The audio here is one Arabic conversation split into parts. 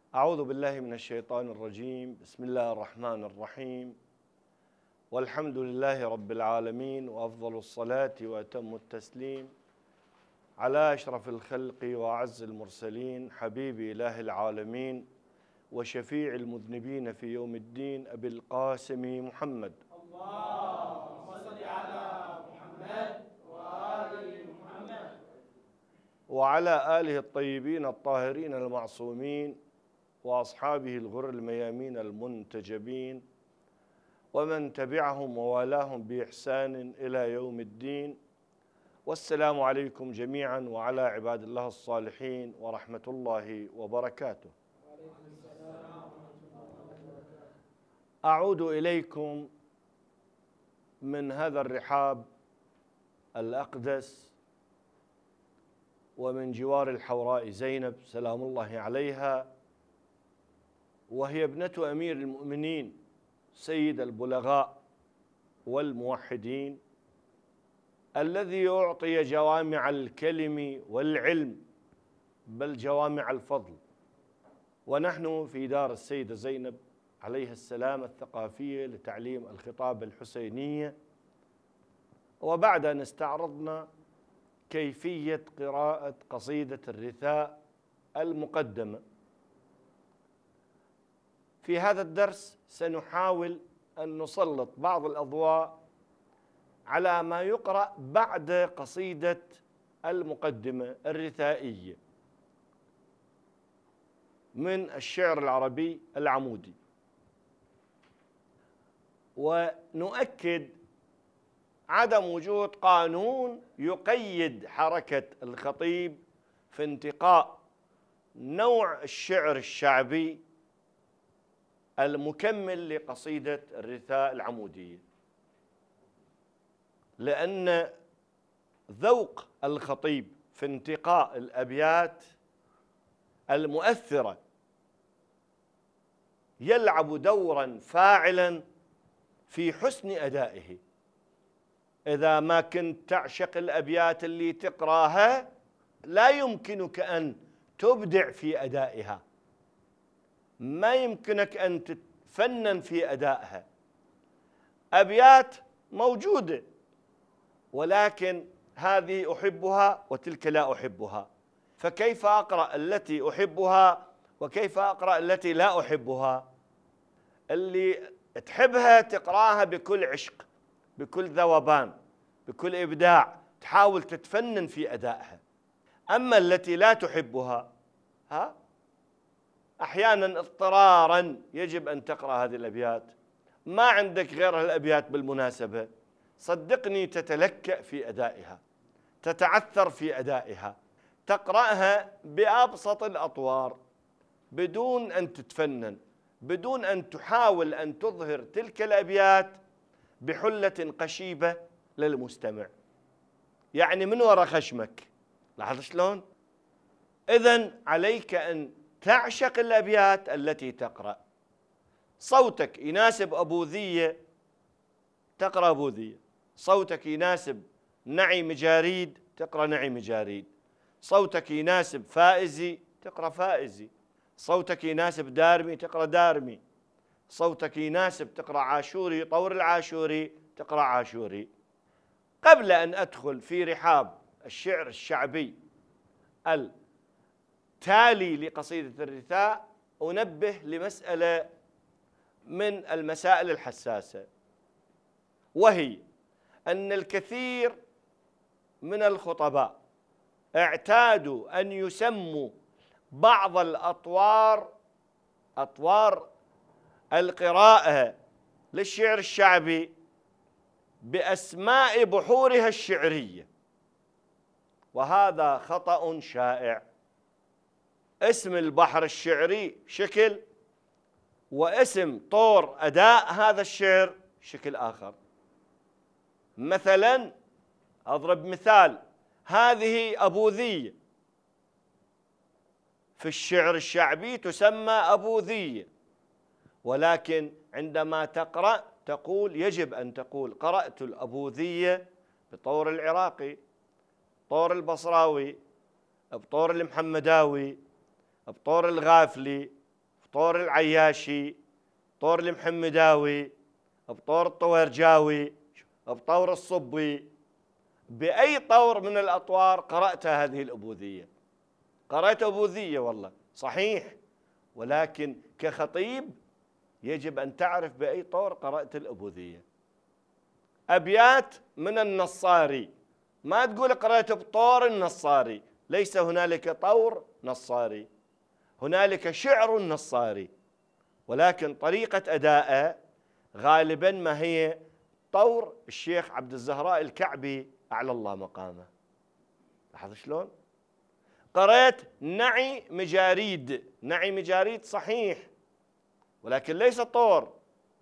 أعوذ بالله من الشيطان الرجيم. بسم الله الرحمن الرحيم، والحمد لله رب العالمين، وأفضل الصلاة وأتم التسليم على أشرف الخلق وأعز المرسلين، حبيب إله العالمين وشفيع المذنبين في يوم الدين، أبي القاسم محمد. اللهم صل على محمد وآل محمد وعلى آله الطيبين الطاهرين المعصومين، وأصحابه الغر الميامين المنتجبين، ومن تبعهم ووالاهم بإحسان إلى يوم الدين. والسلام عليكم جميعا وعلى عباد الله الصالحين ورحمة الله وبركاته. أعود إليكم من هذا الرحاب الأقدس ومن جوار الحوراء زينب سلام الله عليها، وهي ابنة أمير المؤمنين سيد البلغاء والموحدين، الذي أعطي جوامع الكلم والعلم، بل جوامع الفضل. ونحن في دار السيدة زينب عليها السلام الثقافية لتعليم الخطابة الحسينية، وبعد أن استعرضنا كيفية قراءة قصيدة الرثاء المقدمة، في هذا الدرس سنحاول أن نسلط بعض الأضواء على ما يقرأ بعد قصيدة المقدمة الرثائية من الشعر العربي العمودي. ونؤكد عدم وجود قانون يقيد حركة الخطيب في انتقاء نوع الشعر الشعبي المكمل لقصيدة الرثاء العمودية، لأن ذوق الخطيب في انتقاء الأبيات المؤثرة يلعب دورا فاعلا في حسن أدائه. إذا ما كنت تعشق الأبيات اللي تقراها لا يمكنك أن تبدع في أدائها، ما يمكنك أن تتفنن في أدائها. أبيات موجودة، ولكن هذه أحبها وتلك لا أحبها، فكيف أقرأ التي أحبها وكيف أقرأ التي لا أحبها؟ اللي تحبها تقراها بكل عشق، بكل ذوبان، بكل إبداع، تحاول تتفنن في أدائها. أما التي لا تحبها أحيانا اضطرارا يجب أن تقرأ هذه الأبيات، ما عندك غير الأبيات بالمناسبة، صدقني تتلكأ في أدائها، تتعثر في أدائها، تقرأها بأبسط الأطوار بدون أن تتفنن، بدون أن تحاول أن تظهر تلك الأبيات بحلة قشيبة للمستمع، يعني من وراء خشمك. لاحظ شلون؟ إذن عليك أن تعشق الأبيات التي تقرأ. صوتك يناسب أبوذية تقرأ أبوذية، صوتك يناسب نعي مجاريد تقرأ نعي مجاريد، صوتك يناسب فائزي تقرأ فائزي، صوتك يناسب دارمي تقرأ دارمي، صوتك يناسب تقرأ عاشوري طور العاشوري تقرأ عاشوري. قبل أن أدخل في رحاب الشعر الشعبي التالي لقصيدة الرثاء، أنبه لمسألة من المسائل الحساسة، وهي أن الكثير من الخطباء اعتادوا أن يسموا بعض الأطوار، أطوار القراءة للشعر الشعبي، بأسماء بحورها الشعرية، وهذا خطأ شائع. اسم البحر الشعري شكل، واسم طور أداء هذا الشعر شكل آخر. مثلا أضرب مثال، هذه أبوذية، في الشعر الشعبي تسمى أبوذية، ولكن عندما تقرأ تقول، يجب أن تقول قرأت الأبوذية بطور العراقي، طور البصراوي، بطور المحمداوي، بطور الغافلي، بطور العياشي، بطور المحمداوي، بطور الطويرجاوي، بطور الصبي، بأي طور من الأطوار قرأت هذه الأبوذية. قرأت أبوذية والله صحيح، ولكن كخطيب يجب أن تعرف بأي طور قرأت الأبوذية. أبيات من النصاري، ما تقول قرأت بطور النصاري، ليس هنالك طور نصاري، هنالك شعر نصاري، ولكن طريقة أداءه غالبا ما هي طور الشيخ عبد الزهراء الكعبي أعلى الله مقامه. لاحظ شلون؟ قرأت نعي مجاريد، نعي مجاريد صحيح، ولكن ليس طور.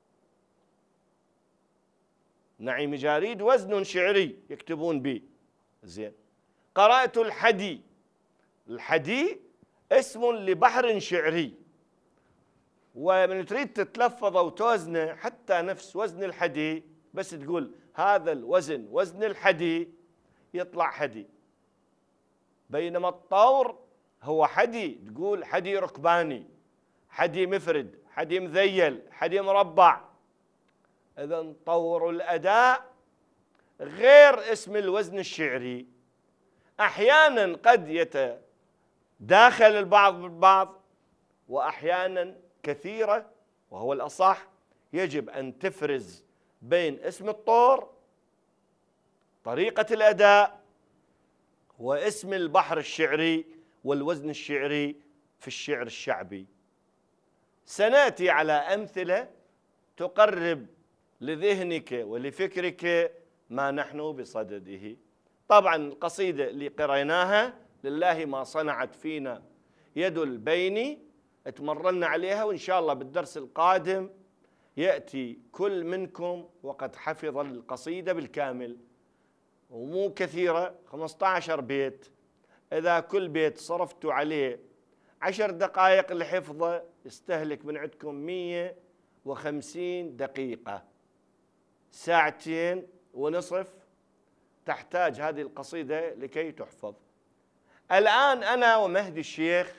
نعي مجاريد وزن شعري يكتبون به. زين. قرأت الحدي، الحدي اسم لبحر شعري، ومن تريد تتلفظ وتوزنه حتى نفس وزن الحدي، بس تقول هذا الوزن وزن الحدي يطلع حدي. بينما الطور هو حدي، تقول حدي ركباني، حدي مفرد، حدي مذيل، حدي مربع. إذن طور الأداء غير اسم الوزن الشعري. أحيانا قد يتداخل البعض بالبعض، وأحيانا كثيرة وهو الأصح يجب أن تفرز بين اسم الطور طريقة الأداء واسم البحر الشعري والوزن الشعري في الشعر الشعبي. سنأتي على أمثلة تقرب لذهنك ولفكرك ما نحن بصدده. طبعا القصيدة اللي قريناها لله ما صنعت فينا يد البين اتمرنا عليها، وإن شاء الله بالدرس القادم يأتي كل منكم وقد حفظ القصيدة بالكامل، ومو كثيرة 15 بيت. إذا كل بيت صرفتوا عليه 10 دقائق لحفظه يستهلك من عندكم 150 دقيقة، 2.5 ساعة تحتاج هذه القصيدة لكي تحفظ. الآن أنا ومهدي الشيخ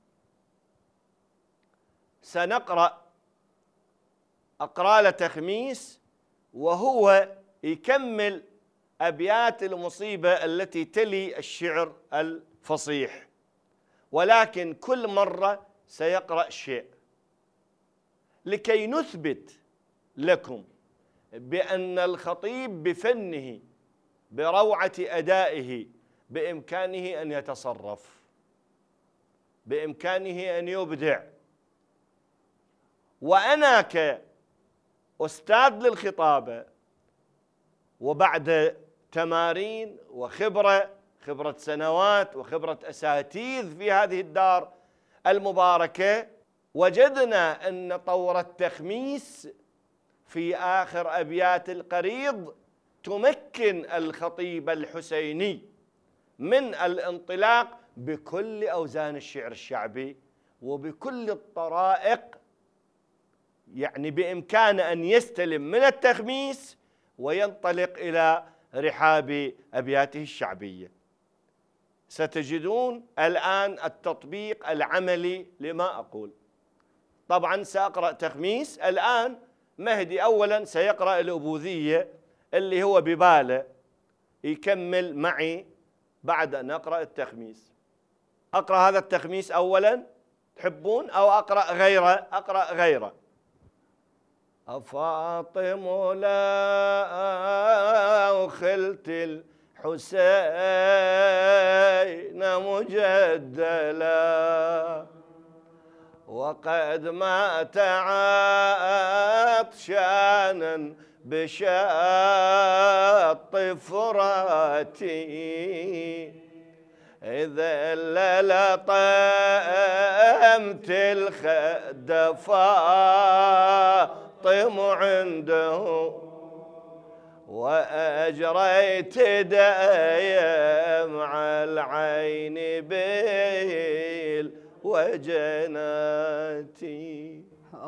سنقرأ أقرال تخميس، وهو يكمل أبيات المصيبة التي تلي الشعر الفصيح، ولكن كل مرة سيقرأ شيء لكي نثبت لكم بأن الخطيب بفنه بروعة أدائه بإمكانه أن يتصرف، بإمكانه أن يبدع. وأنا كأستاذ للخطابة وبعد تمارين وخبرة سنوات وخبرة أساتذة في هذه الدار المباركة، وجدنا أن طور التخميس في آخر أبيات القريض تمكن الخطيب الحسيني من الانطلاق بكل أوزان الشعر الشعبي وبكل الطرائق، يعني بإمكانه أن يستلم من التخميس وينطلق إلى رحاب أبياته الشعبية. ستجدون الآن التطبيق العملي لما أقول. طبعا سأقرأ تخميس الآن. مهدي أولا سيقرأ الأبوذية اللي هو بباله، يكمل معي بعد أن أقرأ التخميس. أقرأ هذا التخميس أولا تحبون أو أقرأ غيره؟ أقرأ غيره. أفاطم لا خلت الحسين مجدلا، وقد مات عطشانا بشاط فراتي، إذا لطمت الخد فاطم عنده، وأجريت دمع العين بالوجناتي.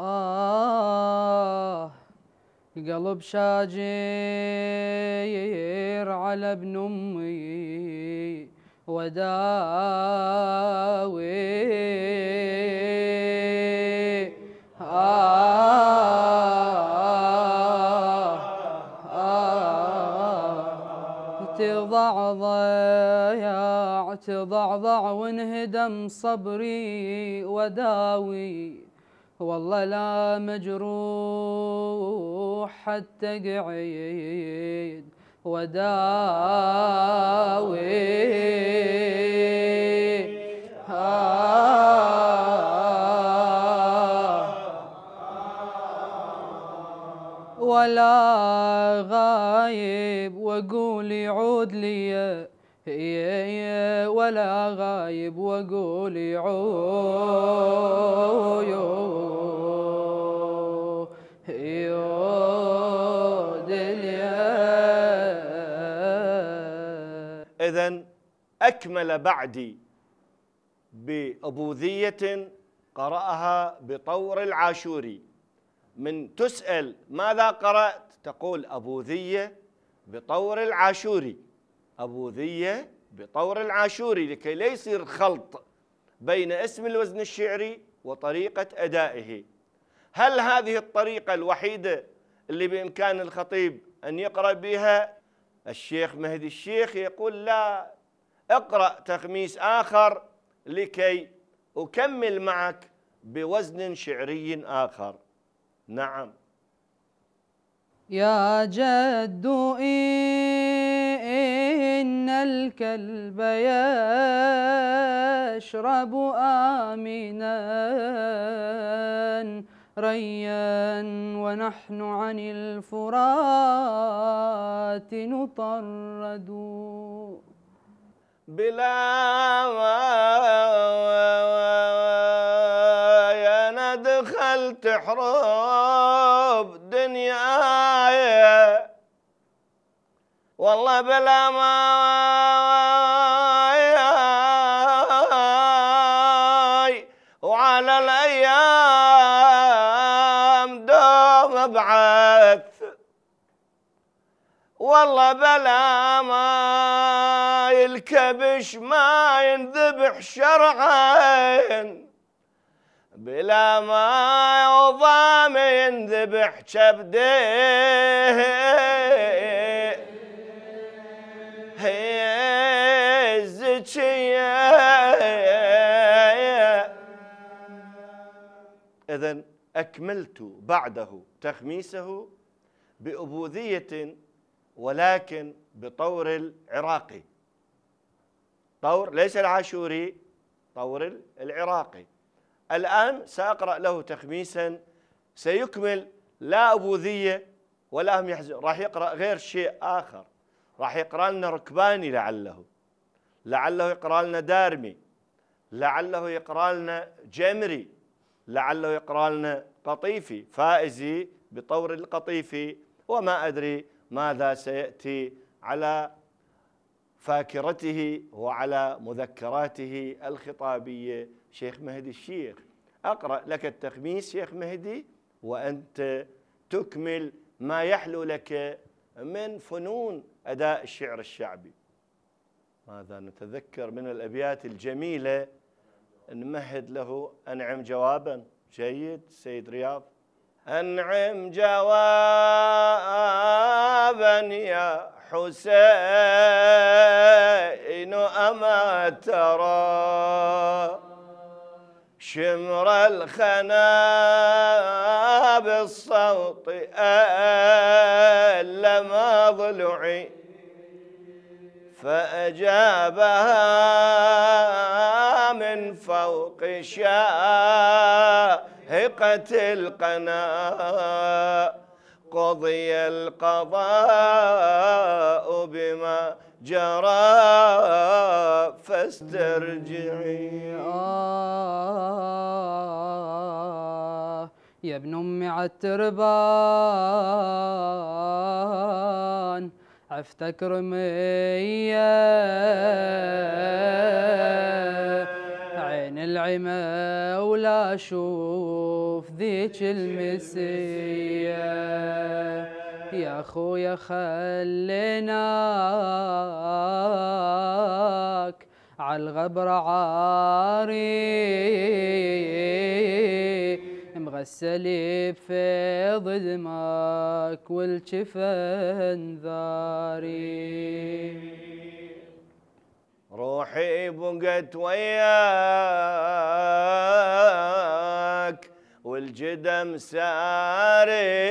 قلب شاجر على ابن أمي وداوي ضاع وانهدم صبري وداوي، والله لا مجروح حتى قعيد وداوي. ولا غايب واقول يعود لي، ولا غايب واقول يعود لي. إذن أكمل بعدي بأبوذية قرأها بطور العاشوري. من تسأل ماذا قرأت تقول أبوذية بطور العاشوري، أبوذية بطور العاشوري، لكي لا يصير خلط بين اسم الوزن الشعري وطريقة أدائه. هل هذه الطريقة الوحيدة اللي بإمكان الخطيب أن يقرأ بها؟ الشيخ مهدي الشيخ يقول لا، اقرأ تخميس آخر لكي أكمل معك بوزن شعري آخر. نعم. يا جد إن الكلب يشرب آمنا ريا، ونحن عن الفرات نطرد. بلا يا ندخلت حروب دنياي، والله بلا ماي وعلى الأيام دوم ابعث، والله بلا ماي الكبش ما ينذبح شرعا، بلا ماي وضام ينذبح كبديه هي الزكية. إذن أكملت بعده تخميسه بأبوذية ولكن بطور العراقي، طور ليس العاشوري، طور العراقي. الآن سأقرأ له تخميسا سيكمل لا أبوذية ولا هم يحزن، راح يقرأ غير شيء آخر، راح يقرأ لنا ركباني، لعله يقرأ لنا دارمي، لعله يقرأ لنا جمري، لعله يقرأ لنا قطيفي، فائزي بطور القطيفي، وما أدري ماذا سيأتي على فاكرته وعلى مذكراته الخطابية شيخ مهدي الشيخ. أقرأ لك التخميس شيخ مهدي وأنت تكمل ما يحلو لك من فنون أداء الشعر الشعبي. ماذا نتذكر من الأبيات الجميلة نمهد له. أنعم جوابا. جيد سيد رياض. أنعم جوابا يا حسين، أما ترى شمر الخنا بالصوت ألم ضلعي، فأجابها من فوق شاهقة القنا، قضي القضاء بما جرى فاسترجعي. يا ابن أمي عالتربان عفتك رمية، عين العمى ولا أشوف ذيك المسية، يا خويا خليناك عالغبر عاري، مغسل بفيض دمك والجفن ذاري. روحي بقت وياك والجدم ساري،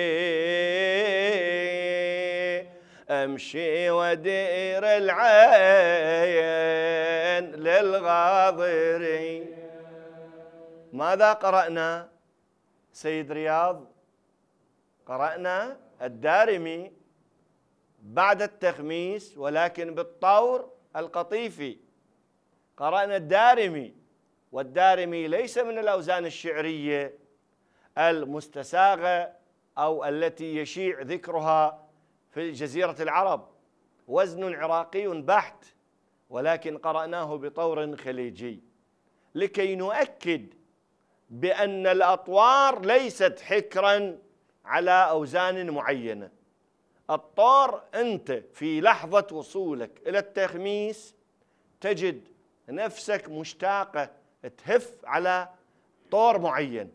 امشي ودير العين للغاضري. ماذا قرأنا سيد رياض؟ قرأنا الدارمي بعد التخميس ولكن بالطور القطيفي. قرأنا الدارمي، والدارمي ليس من الأوزان الشعرية المستساغة أو التي يشيع ذكرها في جزيرة العرب، وزن عراقي بحت، ولكن قرأناه بطور خليجي لكي نؤكد بأن الأطوار ليست حكرا على أوزان معينة. الطور أنت في لحظة وصولك إلى التخميس تجد نفسك مشتاقة تهف على طور معين.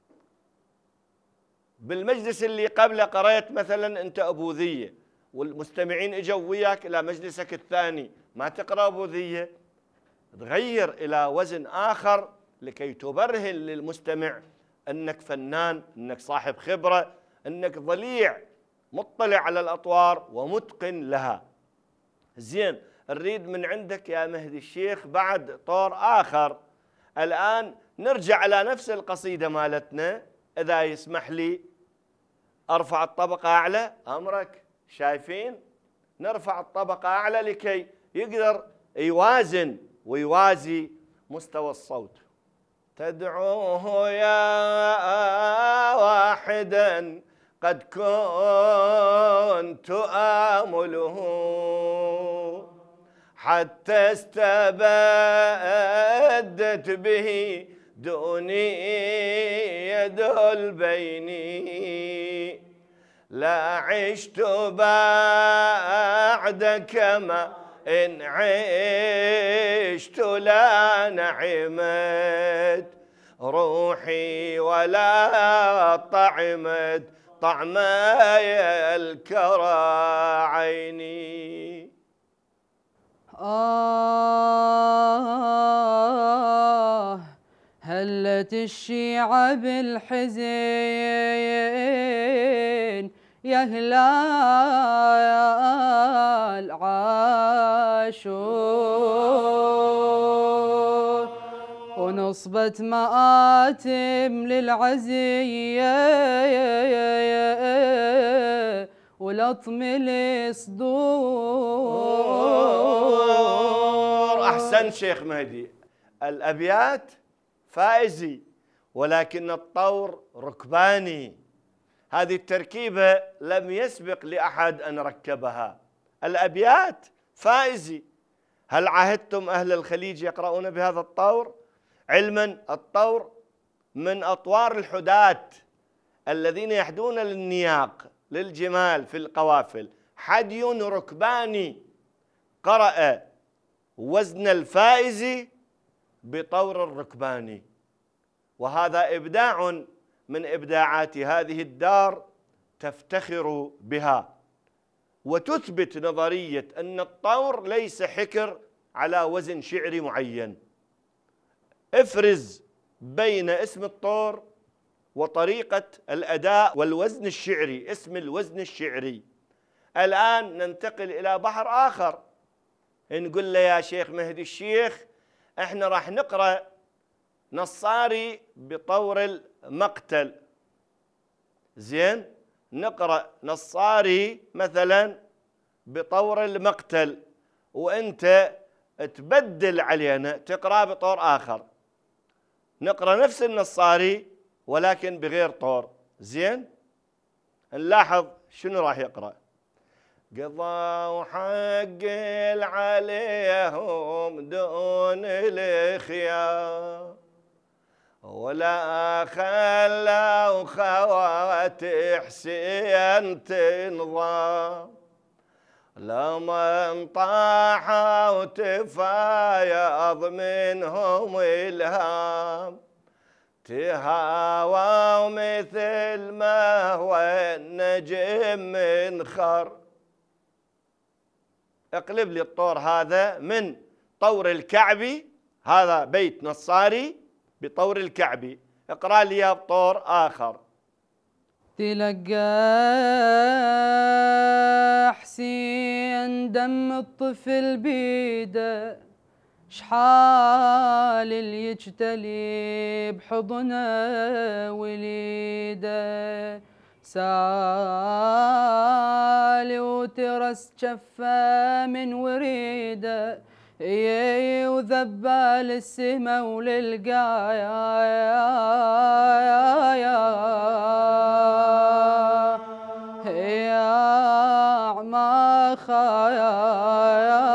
بالمجلس اللي قبله قرأت مثلا أنت أبوذية، والمستمعين اجوا وياك إلى مجلسك الثاني ما تقرأ أبوذية، تغير إلى وزن آخر لكي تبرهن للمستمع أنك فنان، أنك صاحب خبرة، أنك ضليع مطلع على الأطوار ومتقن لها. زين، نريد من عندك يا مهدي الشيخ بعد طور آخر. الآن نرجع على نفس القصيدة مالتنا، إذا يسمح لي أرفع الطبقة أعلى. أمرك. شايفين؟ نرفع الطبقة أعلى لكي يقدر يوازن ويوازي مستوى الصوت. تدعوه يا واحدا قد كنت آمله حتى استبدت به دوني يدل بيني، لا عشت بعدك ما إن عشت لا نعمت روحي ولا طعمت طعماي الكرى عيني. هلت الشيعة بالحزين يا هلال عاشور، ونصبت مآتم للعزية ولطم الصدور. أحسن شيخ مهدي، الأبيات فائزي ولكن الطور ركباني. هذه التركيبة لم يسبق لأحد أن ركبها. الأبيات فائزي. هل عاهدتم أهل الخليج يقرؤون بهذا الطور؟ علما الطور من أطوار الحداة الذين يحدون للنياق للجمال في القوافل. حدي ركباني قرأ وزن الفائزي بطور الركباني، وهذا إبداع من إبداعات هذه الدار تفتخر بها، وتثبت نظرية أن الطور ليس حكر على وزن شعري معين. افرز بين اسم الطور وطريقة الأداء والوزن الشعري، اسم الوزن الشعري. الآن ننتقل إلى بحر آخر، نقول له يا شيخ مهدي الشيخ احنا راح نقرأ نصاري بطور المقتل. زين، نقرأ نصاري مثلا بطور المقتل، وانت تبدل علينا تقرأ بطور آخر. نقرأ نفس النصاري ولكن بغير طور. زين، نلاحظ شنو راح يقرأ. قضوا حق عليهم دون الخيار ولا خلوا خوات حسين تنظام، لمن طاحوا تفايض منهم الهام، تهاووا مثل ما هو النجم من خر. اقلب لي الطور هذا من بطور الكعبي، هذا بيت نصاري بطور الكعبي، اقرأ لي إياه بطور آخر. تلقى حسين دم الطفل بيده، شحال اللي يجتلي بحضنه وليده، سالي وترس جفه من وريده، وذبال السما وللقايا يا عما خايا.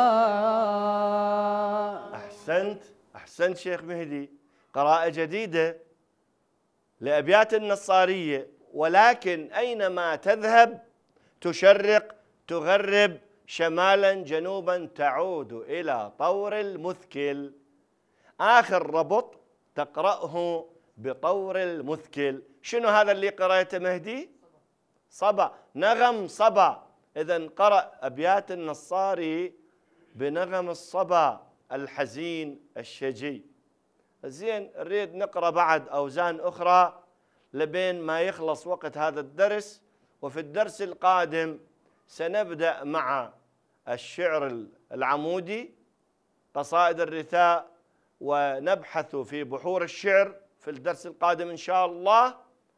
أحسنت شيخ مهدي، قراءة جديدة لأبيات النصارية، ولكن أينما تذهب تشرق تغرب شمالا جنوبا تعود إلى طور المثكل. آخر ربط تقرأه بطور المثكل. شنو هذا اللي قرأته مهدي؟ صبا، نغم صبا. إذن قرأ أبيات النصاري بنغم الصبا الحزين الشجي. زين، نريد نقرأ بعد أوزان أخرى لبين ما يخلص وقت هذا الدرس، وفي الدرس القادم سنبدأ مع الشعر العمودي، قصائد الرثاء، ونبحث في بحور الشعر في الدرس القادم إن شاء الله،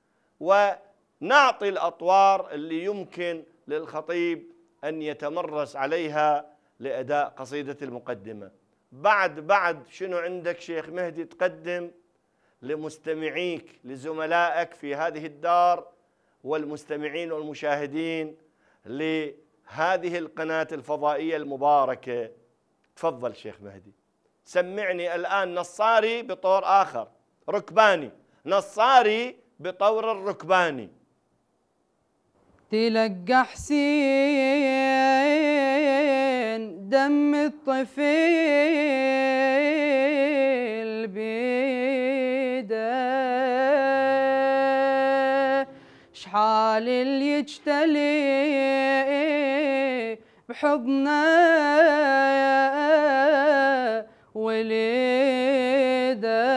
ونعطي الأطوار اللي يمكن للخطيب أن يتمرس عليها لأداء قصيدة المقدمة. بعد شنو عندك شيخ مهدي تقدم لمستمعيك لزملائك في هذه الدار والمستمعين والمشاهدين لهذه القناة الفضائية المباركة؟ تفضل شيخ مهدي، سمعني الآن نصاري بطور آخر، ركباني، نصاري بطور الركباني. تلقى حسين دم الطفل بيده، شحال اللي يجتلي بحضنه وليده،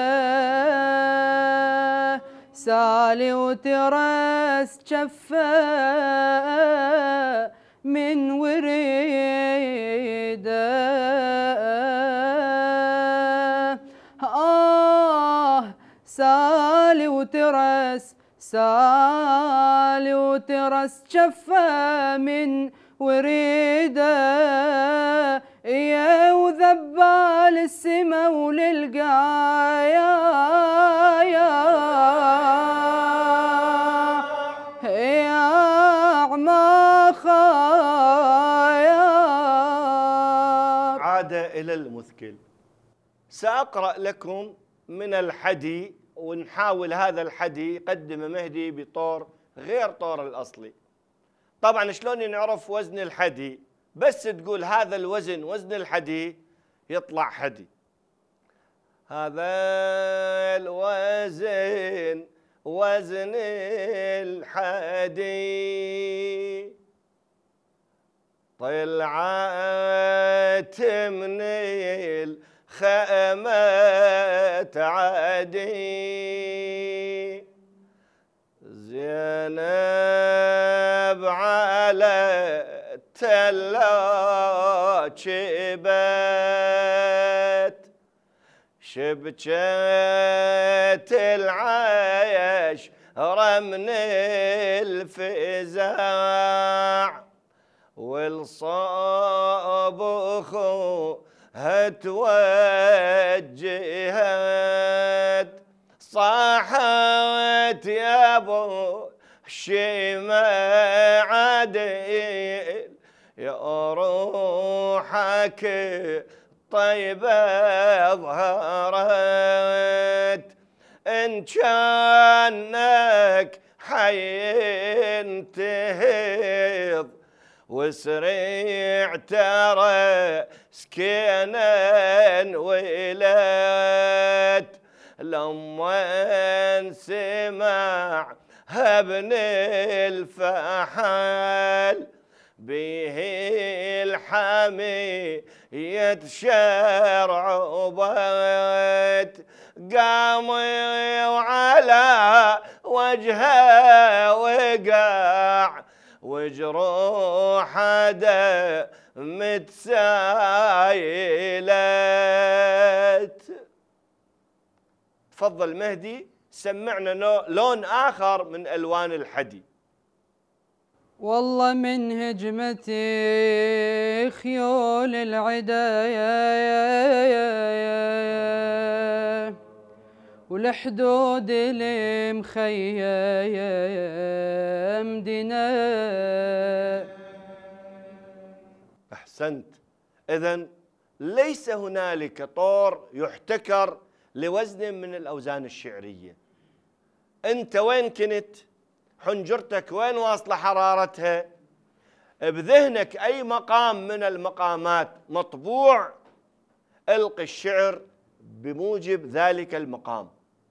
سالي وترس جفه من وريده، سالي وترس جفه من وريده، يا وذبال السما وللقايا يا عما خايا. عاد إلى المثكل. سأقرأ لكم من الحدي، ونحاول هذا الحدي يقدم مهدي بطور غير طور الأصلي. طبعا شلون نعرف وزن الحدي؟ بس تقول هذا الوزن وزن الحدي يطلع حدي. هذا الوزن وزن الحدي، طلعت من الخيمة عدي، زينب على التلا شبت، شبكت العيش رمن الفزاع، والصاب اخوها توجهت، صاحت يا ابو الشيمة عديل، يا روحك طيبة ظهرت، إن كانك حي تهض، وسريع ترى سكينا ولت، لما سمع ابن الفحل به الحمي يتشرعبت قامي وعلى وجهه وقع وجروحه متسايلت. تفضل مهدي سمعنا لون آخر من ألوان الحدي. والله من هجمتي خيول العدا والحدود المخيم دنا. أحسنت. إذن ليس هنالك طور يحتكر لوزن من الأوزان الشعرية. أنت وين كنت؟ حنجرتك وين واصلة حرارتها؟ بذهنك أي مقام من المقامات مطبوع، ألقي الشعر بموجب ذلك المقام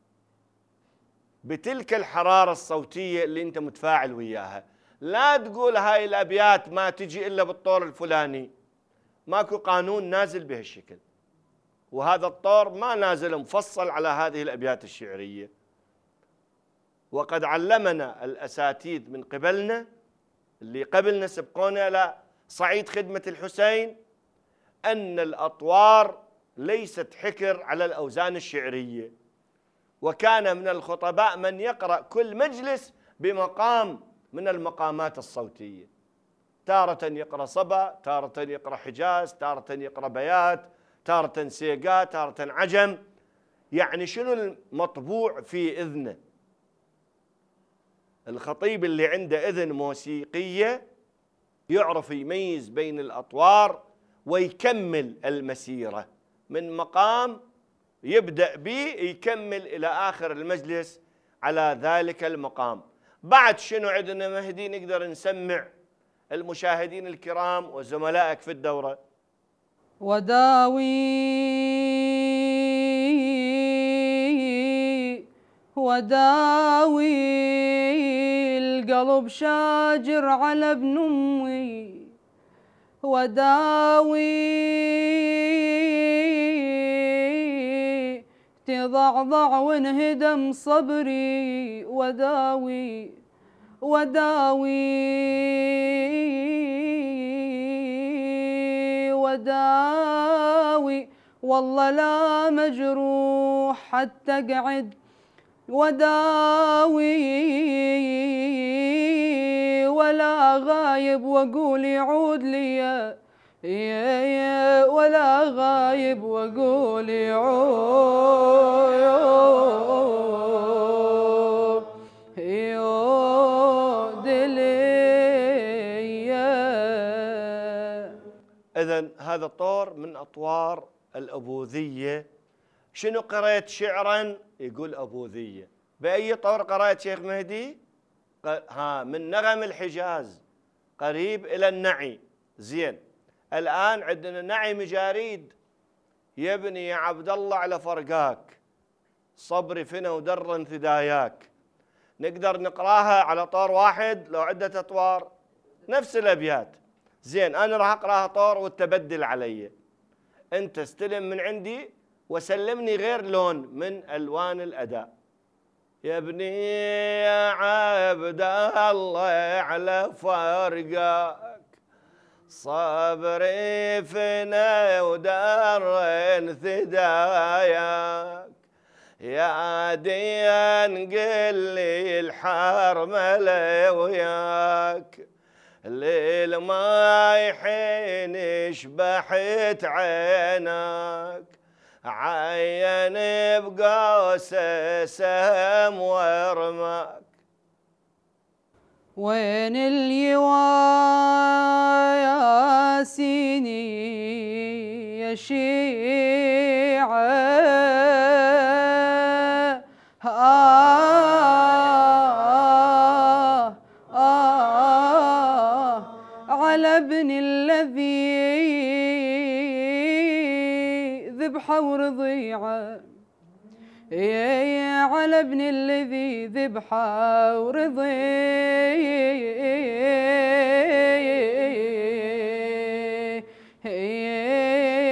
بتلك الحرارة الصوتية اللي أنت متفاعل وياها. لا تقول هاي الأبيات ما تجي إلا بالطور الفلاني، ماكو قانون نازل بهالشكل، وهذا الطور ما نازل مفصل على هذه الأبيات الشعرية. وقد علمنا الأساتذة من قبلنا اللي قبلنا سبقونا إلى صعيد خدمة الحسين أن الأطوار ليست حكر على الأوزان الشعرية، وكان من الخطباء من يقرأ كل مجلس بمقام من المقامات الصوتية، تارة يقرأ صبا، تارة يقرأ حجاز، تارة يقرأ بيات، تارة سيقا، تارة عجم. يعني شنو المطبوع في إذنه؟ الخطيب اللي عنده إذن موسيقية يعرف يميز بين الأطوار ويكمل المسيرة من مقام يبدأ به يكمل إلى آخر المجلس على ذلك المقام. بعد شنو عندنا مهدي نقدر نسمع المشاهدين الكرام وزملائك في الدورة؟ وداوي القلب شاجر على ابن أمي، وداوي تضعضع وانهدم صبري، وداوي والله لا مجروح حتى اقعد، وداوي ولا غايب واقول يعود لي، ولا غايب واقول يعود لي. إذن هذا طور من أطوار الأبوذية. شنو قرأت شعرا؟ يقول أبوذية. بأي طور قرأت شيخ مهدي؟ من نغم الحجاز قريب إلى النعي. زين، الآن عندنا نعي مجاريد. يا ابني يا عبد الله على فرقاك صبري فينا ودر انثداياك. نقدر نقراها على طور واحد لو عدة أطوار نفس الأبيات. زين، أنا راح أقراها طور والتبدل علي، أنت استلم من عندي وسلمني غير لون من ألوان الأداء. يا ابني يا عبد الله على فرقاك صبري فينا ودر انثداياك، يا ديان قل لي الحرملة وياك الليل ما يحين شبحت عينك، عين بقوسه سهم ورماك. وين اليواسيني يا شيعة على ابن الذي ذبحه ورضيعه، على ابن الذي ذبحه ورضيعه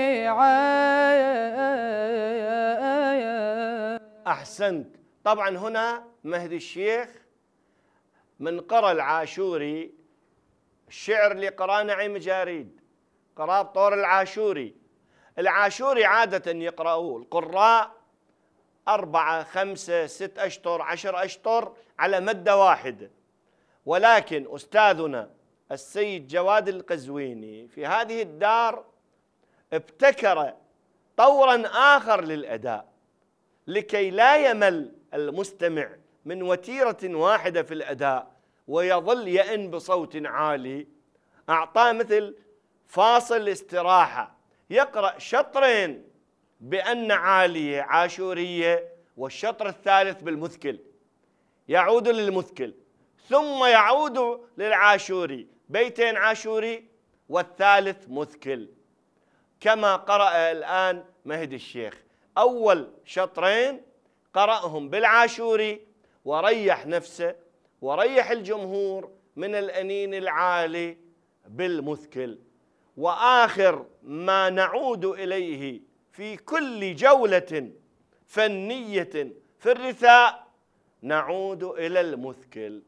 أحسنت. طبعا هنا مهدي الشيخ من قرأ العاشوري، الشعر اللي قرأ نعيم جاريد، قرأ بطور العاشوري. العاشوري عادة يقرأوه القراء 4 5 6 أشطر 10 أشطر على مدة واحدة، ولكن أستاذنا السيد جواد القزويني في هذه الدار ابتكر طورا آخر للأداء لكي لا يمل المستمع من وتيرة واحدة في الأداء ويظل يئن بصوت عالي. أعطاه مثل فاصل استراحة، يقرأ شطرين بأن عالية عاشورية والشطر الثالث بالمثكل، يعود للمثكل ثم يعود للعاشوري، بيتين عاشوري والثالث مثكل، كما قرأ الآن مهدي الشيخ. أول شطرين قرأهم بالعاشوري وريح نفسه وريح الجمهور من الأنين العالي بالمثكل، وآخر ما نعود إليه في كل جولة فنية في الرثاء نعود إلى المثكل،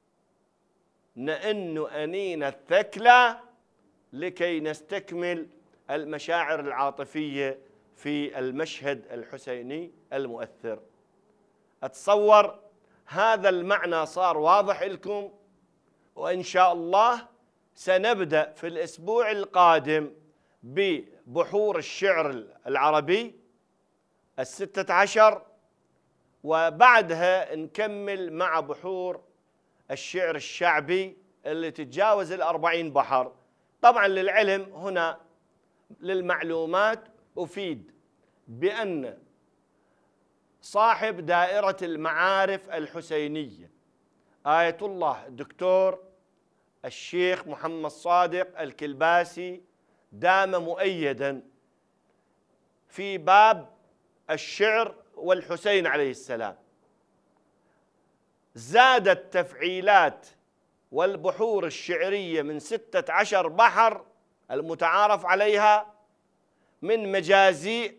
نئن أنين الثكلى لكي نستكمل المشاعر العاطفية في المشهد الحسيني المؤثر. أتصور هذا المعنى صار واضح لكم، وإن شاء الله سنبدأ في الأسبوع القادم ببحور الشعر العربي 16، وبعدها نكمل مع بحور الشعر الشعبي اللي تتجاوز 40 بحر. طبعا للعلم هنا للمعلومات أفيد بأن صاحب دائرة المعارف الحسينية آية الله الدكتور الشيخ محمد صادق الكلباسي دام مؤيدا في باب الشعر والحسين عليه السلام، زاد التفعيلات والبحور الشعرية من 16 بحر المتعارف عليها من مجازيء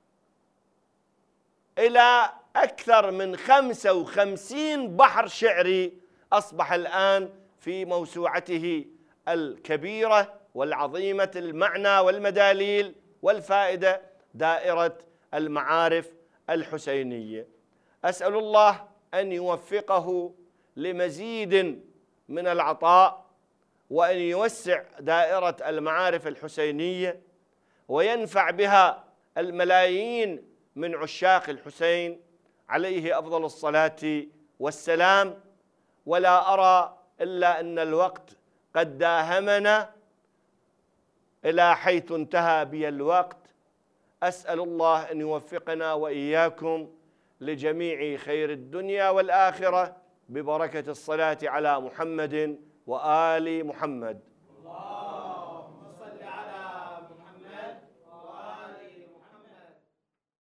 إلى أكثر من 55 بحر شعري أصبح الآن في موسوعته الكبيرة والعظيمة المعنى والمداليل والفائدة دائرة المعارف الحسينية. أسأل الله أن يوفقه لمزيد من العطاء، وأن يوسع دائرة المعارف الحسينية وينفع بها الملايين من عشاق الحسين عليه أفضل الصلاة والسلام. ولا أرى إلا أن الوقت قد داهمنا إلى حيث انتهى بي الوقت. أسأل الله أن يوفقنا وإياكم لجميع خير الدنيا والآخرة ببركة الصلاة على محمد وآل محمد.